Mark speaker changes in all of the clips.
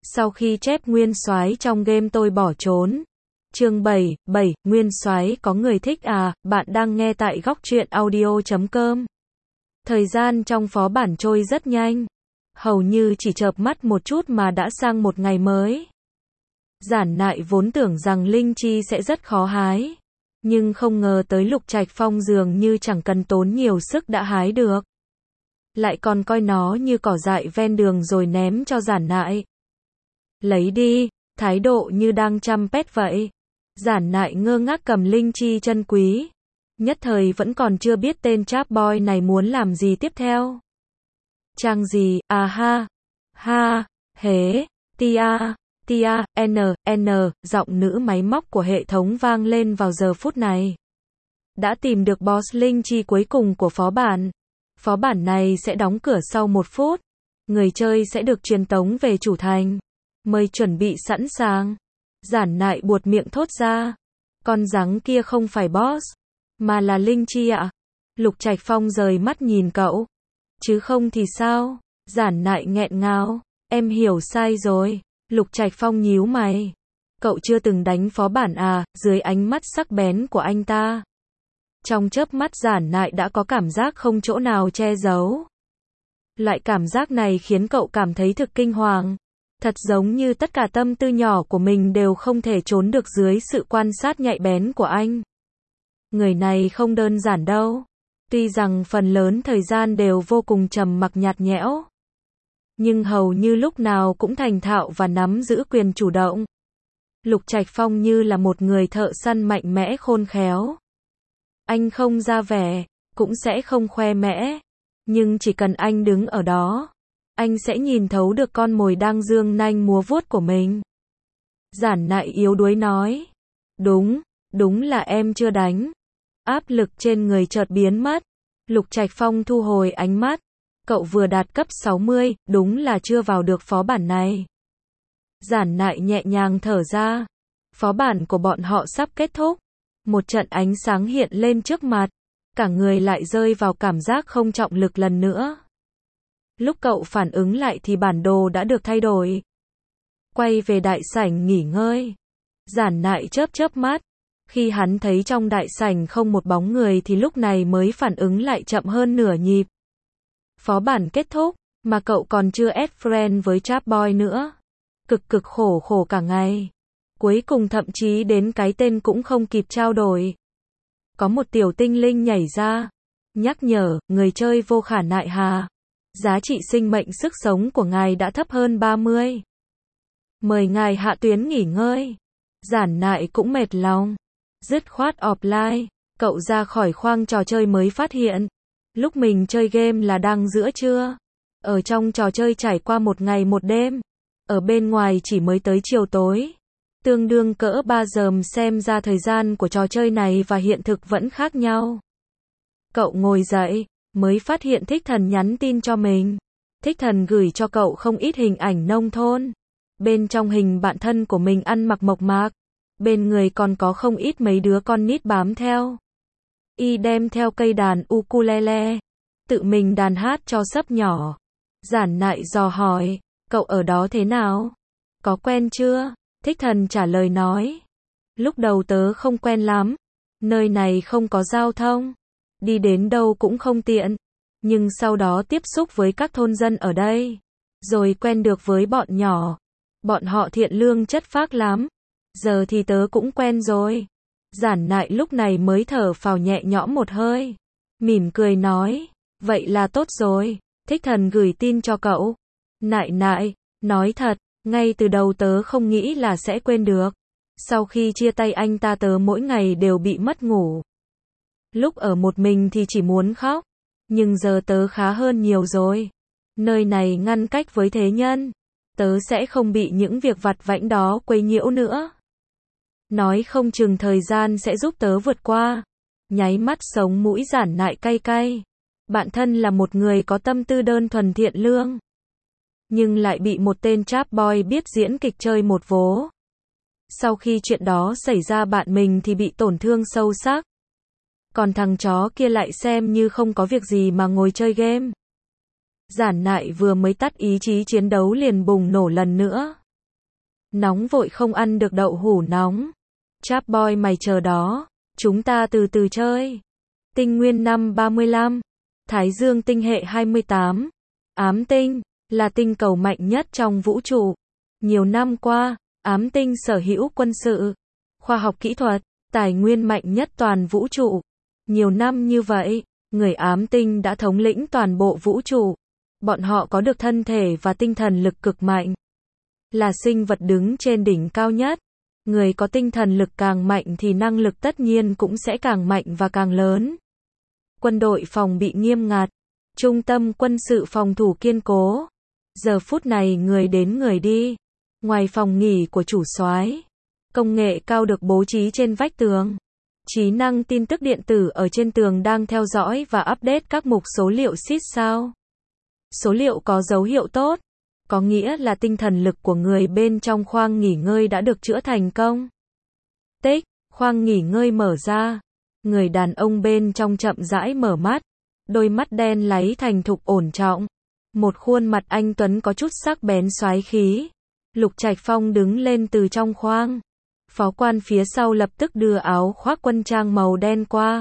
Speaker 1: Sau khi chép nguyên soái trong game tôi bỏ trốn. Chương 7, nguyên soái có người thích à, bạn đang nghe tại góc truyện audio.com. Thời gian trong phó bản trôi rất nhanh. Hầu như chỉ chợp mắt một chút mà đã sang một ngày mới. Giản Nại vốn tưởng rằng linh chi sẽ rất khó hái. Nhưng không ngờ tới Lục Trạch Phong dường như chẳng cần tốn nhiều sức đã hái được. Lại còn coi nó như cỏ dại ven đường rồi ném cho Giản Nại. Lấy đi, thái độ như đang chăm pet vậy. Giản Nại ngơ ngác cầm linh chi chân quý. Nhất thời vẫn còn chưa biết tên trap boy này muốn làm gì tiếp theo. Trang gì, à ha, hế, tia, n, giọng nữ máy móc của hệ thống vang lên vào giờ phút này. Đã tìm được boss linh chi cuối cùng của phó bản. Phó bản này sẽ đóng cửa sau 1 phút. Người chơi sẽ được truyền tống về chủ thành. Mời chuẩn bị sẵn sàng. Giản Nại buột miệng thốt ra. Con rắn kia không phải boss, mà là linh chi ạ. Lục Trạch Phong rời mắt nhìn cậu. Chứ không thì sao? Giản Nại nghẹn ngào. Em hiểu sai rồi. Lục Trạch Phong nhíu mày. Cậu chưa từng đánh phó bản à? Dưới ánh mắt sắc bén của anh ta. Trong chớp mắt Giản Nại đã có cảm giác không chỗ nào che giấu. Loại cảm giác này khiến cậu cảm thấy thực kinh hoàng. Thật giống như tất cả tâm tư nhỏ của mình đều không thể trốn được dưới sự quan sát nhạy bén của anh. Người này không đơn giản đâu. Tuy rằng phần lớn thời gian đều vô cùng trầm mặc nhạt nhẽo, nhưng hầu như lúc nào cũng thành thạo và nắm giữ quyền chủ động. Lục Trạch Phong như là một người thợ săn mạnh mẽ khôn khéo. Anh không ra vẻ, cũng sẽ không khoe mẽ. Nhưng chỉ cần anh đứng ở đó, anh sẽ nhìn thấu được con mồi đang dương nanh múa vuốt của mình. Giản Nại yếu đuối nói. Đúng là em chưa đánh. Áp lực trên người chợt biến mất. Lục Trạch Phong thu hồi ánh mắt. Cậu vừa đạt cấp 60, đúng là chưa vào được phó bản này. Giản Nại nhẹ nhàng thở ra. Phó bản của bọn họ sắp kết thúc. Một trận ánh sáng hiện lên trước mặt. Cả người lại rơi vào cảm giác không trọng lực lần nữa. Lúc cậu phản ứng lại thì bản đồ đã được thay đổi. Quay về đại sảnh nghỉ ngơi. Giản Nại chớp mắt. Khi hắn thấy trong đại sảnh không một bóng người thì lúc này mới phản ứng lại chậm hơn nửa nhịp. Phó bản kết thúc, mà cậu còn chưa add friend với trap boy nữa. Cực khổ cả ngày. Cuối cùng thậm chí đến cái tên cũng không kịp trao đổi. Có một tiểu tinh linh nhảy ra. Nhắc nhở, người chơi vô khả nại hà. Giá trị sinh mệnh sức sống của ngài đã thấp hơn 30. Mời ngài hạ tuyến nghỉ ngơi. Giản Nại cũng mệt lòng. Dứt khoát offline. Cậu ra khỏi khoang trò chơi mới phát hiện. Lúc mình chơi game là đang giữa trưa. Ở trong trò chơi trải qua 1 ngày 1 đêm. Ở bên ngoài chỉ mới tới chiều tối. Tương đương cỡ 3 giờ, xem ra thời gian của trò chơi này và hiện thực vẫn khác nhau. Cậu ngồi dậy, mới phát hiện Thích Thần nhắn tin cho mình. Thích Thần gửi cho cậu không ít hình ảnh nông thôn. Bên trong hình bạn thân của mình ăn mặc mộc mạc. Bên người còn có không ít mấy đứa con nít bám theo. Y đem theo cây đàn ukulele. Tự mình đàn hát cho sấp nhỏ. Giản Nại dò hỏi, cậu ở đó thế nào? Có quen chưa? Thích Thần trả lời nói. Lúc đầu tớ không quen lắm. Nơi này không có giao thông. Đi đến đâu cũng không tiện. Nhưng sau đó tiếp xúc với các thôn dân ở đây. Rồi quen được với bọn nhỏ. Bọn họ thiện lương chất phác lắm. Giờ thì tớ cũng quen rồi. Giản Nại lúc này mới thở phào nhẹ nhõm một hơi. Mỉm cười nói. Vậy là tốt rồi. Thích Thần gửi tin cho cậu. Nại, nói thật, ngay từ đầu tớ không nghĩ là sẽ quên được. Sau khi chia tay anh ta tớ mỗi ngày đều bị mất ngủ. Lúc ở một mình thì chỉ muốn khóc. Nhưng giờ tớ khá hơn nhiều rồi. Nơi này ngăn cách với thế nhân. Tớ sẽ không bị những việc vặt vãnh đó quấy nhiễu nữa. Nói không chừng thời gian sẽ giúp tớ vượt qua. Nháy mắt sống mũi Giản Nại cay cay. Bạn thân là một người có tâm tư đơn thuần thiện lương. Nhưng lại bị một tên trap boy biết diễn kịch chơi một vố. Sau khi chuyện đó xảy ra bạn mình thì bị tổn thương sâu sắc. Còn thằng chó kia lại xem như không có việc gì mà ngồi chơi game. Giản Nại vừa mới tắt ý chí chiến đấu liền bùng nổ lần nữa. Nóng vội không ăn được đậu hũ nóng. Chap boy mày chờ đó, chúng ta từ từ chơi. Tinh nguyên năm 35, Thái Dương tinh hệ 28, Ám tinh, là tinh cầu mạnh nhất trong vũ trụ. Nhiều năm qua, Ám tinh sở hữu quân sự, khoa học kỹ thuật, tài nguyên mạnh nhất toàn vũ trụ. Nhiều năm như vậy, người Ám tinh đã thống lĩnh toàn bộ vũ trụ. Bọn họ có được thân thể và tinh thần lực cực mạnh. Là sinh vật đứng trên đỉnh cao nhất. Người có tinh thần lực càng mạnh thì năng lực tất nhiên cũng sẽ càng mạnh và càng lớn. Quân đội phòng bị nghiêm ngặt. Trung tâm quân sự phòng thủ kiên cố. Giờ phút này người đến người đi. Ngoài phòng nghỉ của chủ soái, công nghệ cao được bố trí trên vách tường. Trí năng tin tức điện tử ở trên tường đang theo dõi và update các mục số liệu xít sao. Số liệu có dấu hiệu tốt, có nghĩa là tinh thần lực của người bên trong khoang nghỉ ngơi đã được chữa thành công. Tích, khoang nghỉ ngơi mở ra. Người đàn ông bên trong chậm rãi mở mắt, đôi mắt đen láy thành thục ổn trọng. Một khuôn mặt anh tuấn có chút sắc bén soái khí. Lục Trạch Phong đứng lên từ trong khoang. Phó quan phía sau lập tức đưa áo khoác quân trang màu đen qua.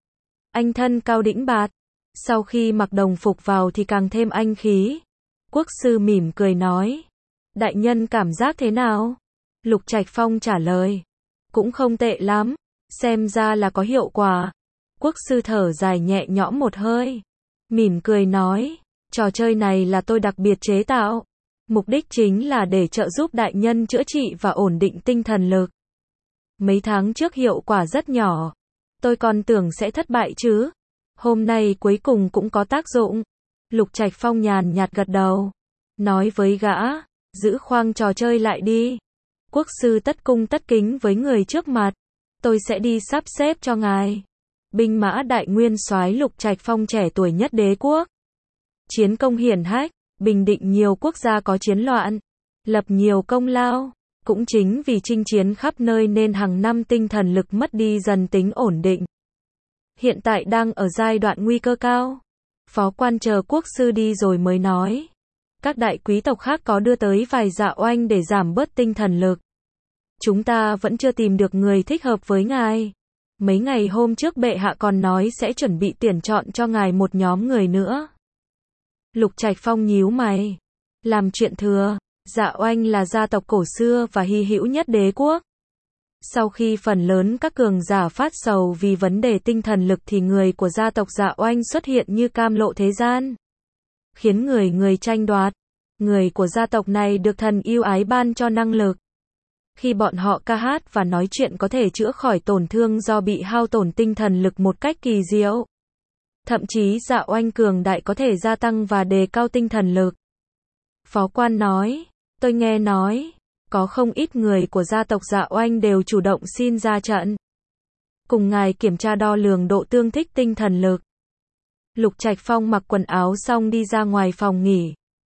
Speaker 1: Anh thân cao đĩnh bạt. Sau khi mặc đồng phục vào thì càng thêm anh khí. Quốc sư mỉm cười nói. Đại nhân cảm giác thế nào? Lục Trạch Phong trả lời. Cũng không tệ lắm. Xem ra là có hiệu quả. Quốc sư thở dài nhẹ nhõm một hơi. Mỉm cười nói. Trò chơi này là tôi đặc biệt chế tạo. Mục đích chính là để trợ giúp đại nhân chữa trị và ổn định tinh thần lực. Mấy tháng trước hiệu quả rất nhỏ. Tôi còn tưởng sẽ thất bại chứ. Hôm nay cuối cùng cũng có tác dụng. Lục Trạch Phong nhàn nhạt gật đầu. Nói với gã, giữ khoang trò chơi lại đi. Quốc sư tất cung tất kính với người trước mặt. Tôi sẽ đi sắp xếp cho ngài. Binh mã đại nguyên soái Lục Trạch Phong trẻ tuổi nhất đế quốc. Chiến công hiển hách, bình định nhiều quốc gia có chiến loạn, lập nhiều công lao. Cũng chính vì chinh chiến khắp nơi nên hàng năm tinh thần lực mất đi dần tính ổn định. Hiện tại đang ở giai đoạn nguy cơ cao. Phó quan chờ quốc sư đi rồi mới nói. Các đại quý tộc khác có đưa tới vài dạ oanh để giảm bớt tinh thần lực. Chúng ta vẫn chưa tìm được người thích hợp với ngài. Mấy ngày hôm trước bệ hạ còn nói sẽ chuẩn bị tuyển chọn cho ngài một nhóm người nữa. Lục Trạch Phong nhíu mày. Làm chuyện thừa. Dạ oanh là gia tộc cổ xưa và hy hữu nhất đế quốc. Sau khi phần lớn các cường giả phát sầu vì vấn đề tinh thần lực thì người của gia tộc Dạ Oanh xuất hiện như cam lộ thế gian. Khiến người tranh đoạt. Người của gia tộc này được thần yêu ái ban cho năng lực. Khi bọn họ ca hát và nói chuyện có thể chữa khỏi tổn thương do bị hao tổn tinh thần lực một cách kỳ diệu. Thậm chí Dạ Oanh cường đại có thể gia tăng và đề cao tinh thần lực. Phó quan nói, tôi nghe nói. Có không ít người của gia tộc Dạ Oanh đều chủ động xin ra trận. Cùng ngài kiểm tra đo lường độ tương thích tinh thần lực. Lục Trạch Phong mặc quần áo xong đi ra ngoài phòng nghỉ.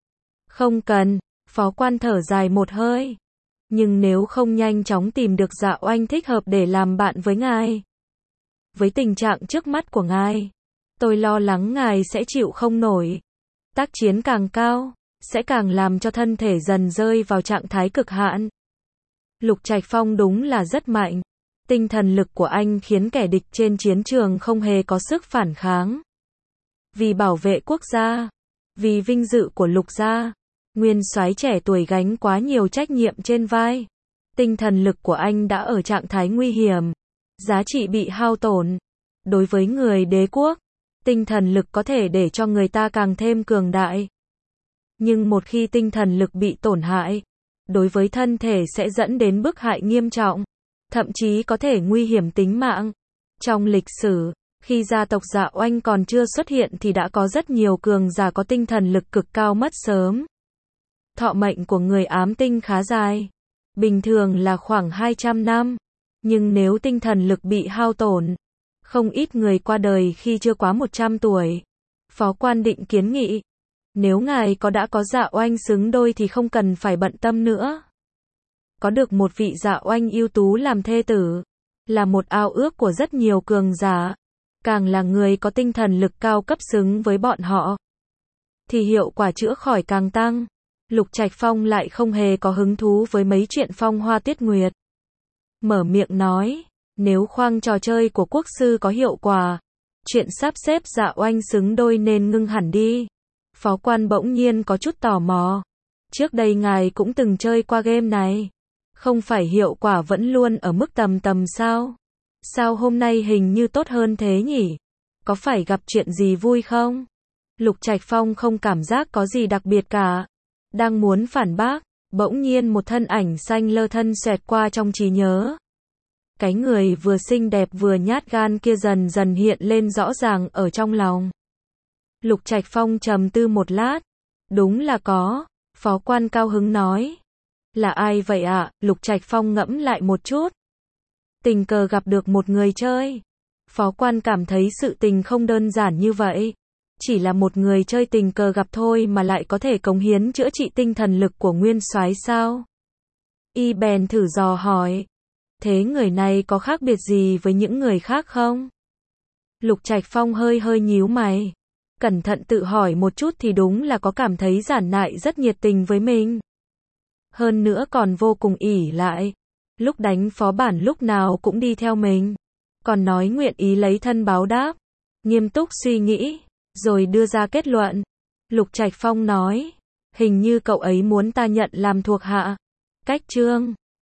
Speaker 1: Không cần, phó quan thở dài một hơi. Nhưng nếu không nhanh chóng tìm được Dạ Oanh thích hợp để làm bạn với ngài. Với tình trạng trước mắt của ngài, tôi lo lắng ngài sẽ chịu không nổi. Tác chiến càng cao, sẽ càng làm cho thân thể dần rơi vào trạng thái cực hạn. Lục Trạch Phong đúng là rất mạnh. Tinh thần lực của anh khiến kẻ địch trên chiến trường không hề có sức phản kháng. Vì bảo vệ quốc gia, vì vinh dự của Lục gia, nguyên soái trẻ tuổi gánh quá nhiều trách nhiệm trên vai. Tinh thần lực của anh đã ở trạng thái nguy hiểm, giá trị bị hao tổn. Đối với người đế quốc, tinh thần lực có thể để cho người ta càng thêm cường đại. Nhưng một khi tinh thần lực bị tổn hại, đối với thân thể sẽ dẫn đến bức hại nghiêm trọng, thậm chí có thể nguy hiểm tính mạng. Trong lịch sử, khi gia tộc Dạ Oanh còn chưa xuất hiện thì đã có rất nhiều cường giả có tinh thần lực cực cao mất sớm. Thọ mệnh của người ám tinh khá dài, bình thường là khoảng 200 năm, nhưng nếu tinh thần lực bị hao tổn, không ít người qua đời khi chưa quá 100 tuổi. Phó quan định kiến nghị. Nếu ngài đã có Dạ Oanh xứng đôi thì không cần phải bận tâm nữa. Có được một vị Dạ Oanh ưu tú làm thê tử, là một ao ước của rất nhiều cường giả. Càng là người có tinh thần lực cao cấp xứng với bọn họ, thì hiệu quả chữa khỏi càng tăng. Lục Trạch Phong lại không hề có hứng thú với mấy chuyện phong hoa tuyết nguyệt. Mở miệng nói, nếu khoang trò chơi của quốc sư có hiệu quả, chuyện sắp xếp Dạ Oanh xứng đôi nên ngưng hẳn đi. Phó quan bỗng nhiên có chút tò mò. Trước đây ngài cũng từng chơi qua game này. Không phải hiệu quả vẫn luôn ở mức tầm tầm sao? Sao hôm nay hình như tốt hơn thế nhỉ? Có phải gặp chuyện gì vui không? Lục Trạch Phong không cảm giác có gì đặc biệt cả. Đang muốn phản bác, bỗng nhiên một thân ảnh xanh lơ thân xoẹt qua trong trí nhớ. Cái người vừa xinh đẹp vừa nhát gan kia dần dần hiện lên rõ ràng ở trong lòng. Lục Trạch Phong trầm tư một lát. Đúng là có. Phó quan cao hứng nói. Là ai vậy ạ? Lục Trạch Phong ngẫm lại một chút. Tình cờ gặp được một người chơi. Phó quan cảm thấy sự tình không đơn giản như vậy. Chỉ là một người chơi tình cờ gặp thôi mà lại có thể cống hiến chữa trị tinh thần lực của nguyên soái sao? Y bèn thử dò hỏi. Thế người này có khác biệt gì với những người khác không? Lục Trạch Phong hơi nhíu mày. Cẩn thận tự hỏi một chút thì đúng là có cảm thấy Giản Nại rất nhiệt tình với mình. Hơn nữa còn vô cùng ỷ lại. Lúc đánh phó bản lúc nào cũng đi theo mình. Còn nói nguyện ý lấy thân báo đáp. Nghiêm túc suy nghĩ, rồi đưa ra kết luận. Lục Trạch Phong nói, hình như cậu ấy muốn ta nhận làm thuộc hạ. Cách chương